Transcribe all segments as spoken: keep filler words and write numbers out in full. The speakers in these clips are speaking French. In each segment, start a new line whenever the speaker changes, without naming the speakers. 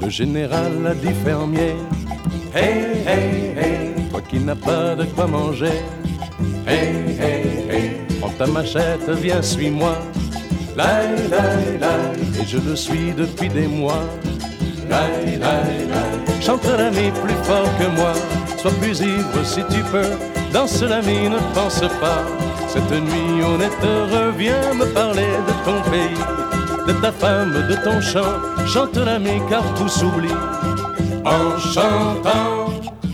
Le général a dit fermier, hey, hey, hey, toi qui n'as pas de quoi manger, hey, hey, hey, prends ta machette, viens, suis-moi, lai, lai, lai, et je le suis depuis des mois, lai, lai, lai, chante l'ami plus fort que moi, sois plus ivre si tu peux, danse l'ami, ne pense pas, cette nuit honnête, reviens me parler de ton pays, de ta femme, de ton chant, chante l'ami car tout s'oublie en chantant.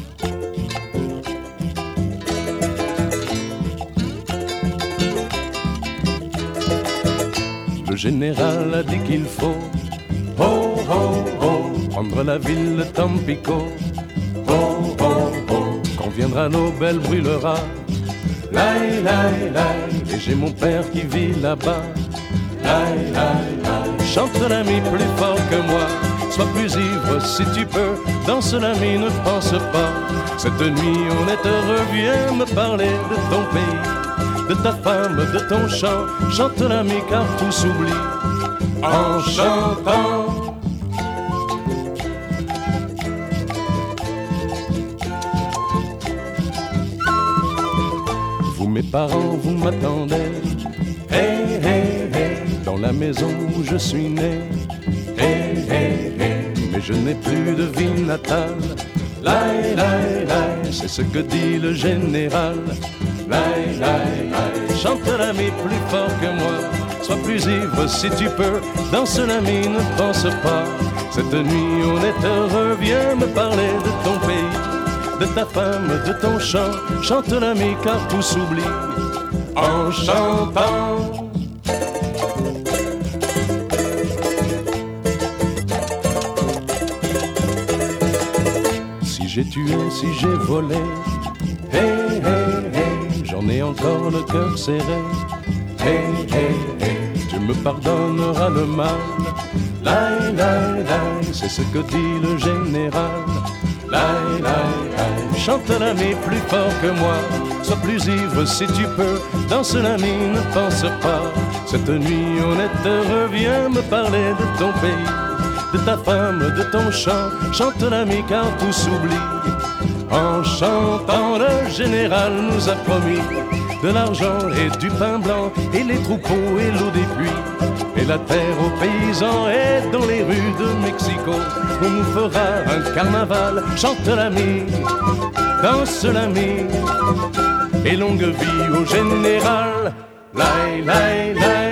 Le général a dit qu'il faut, oh, oh, oh, prendre la ville Tampico, oh, oh, oh, quand viendra Nobel brûlera, lai, lai, lai, et j'ai mon père qui vit là-bas, lai, lai, lai, chante l'ami plus fort que moi, sois plus ivre si tu peux, danse l'ami, ne pense pas, cette nuit honnête, reviens me parler de ton pays, de ta femme, de ton chant, chante l'ami car tout s'oublie en chantant. Vous mes parents, vous m'attendez, hey, hey, hey, dans la maison où je suis né, hey, hey, hey, mais je n'ai plus de vie natale, lai, lai, lai, c'est ce que dit le général, lai, lai, lai, chante l'ami plus fort que moi, sois plus ivre si tu peux, danse l'ami, ne pense pas, cette nuit honnête, reviens me parler de ton pays, de ta femme, de ton chant, chante l'ami car tout s'oublie en chantant. Si j'ai tué, si j'ai volé, hey, hey, hey, j'en ai encore le cœur serré, hey, hey, hey, tu me pardonneras le mal, lai, lai, lai, c'est ce que dit le général, lai, lai, lai, chante l'ami plus fort que moi, sois plus ivre si tu peux, danse l'ami, ne pense pas, cette nuit honnête, reviens me parler de ton pays, de ta femme, de ton chant, chante l'ami car tout s'oublie en chantant. Le général nous a promis de l'argent et du pain blanc et les troupeaux et l'eau des puits et la terre aux paysans, et dans les rues de Mexico on nous fera un carnaval, chante l'ami, danse l'ami, et longue vie au général, lai, lai, lai.